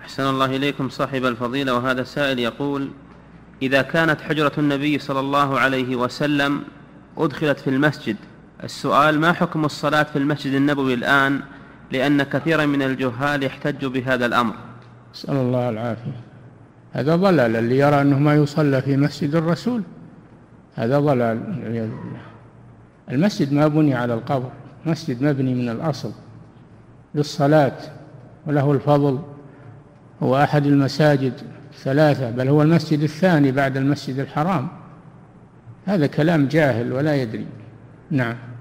أحسن الله إليكم صاحب الفضيلة. وهذا سائل يقول: إذا كانت حجرة النبي صلى الله عليه وسلم أدخلت في المسجد، السؤال: ما حكم الصلاة في المسجد النبوي الآن؟ لأن كثيرا من الجهال يحتج بهذا الأمر. نسأل الله العافية. هذا ضلال، اللي يرى أنه ما يصلى في مسجد الرسول هذا ضلال. المسجد ما بني على القبر، مسجد مبني من الأصل للصلاة وله الفضل، هو أحد المساجد 3، بل هو المسجد الثاني بعد المسجد الحرام. هذا كلام جاهل ولا يدري. نعم.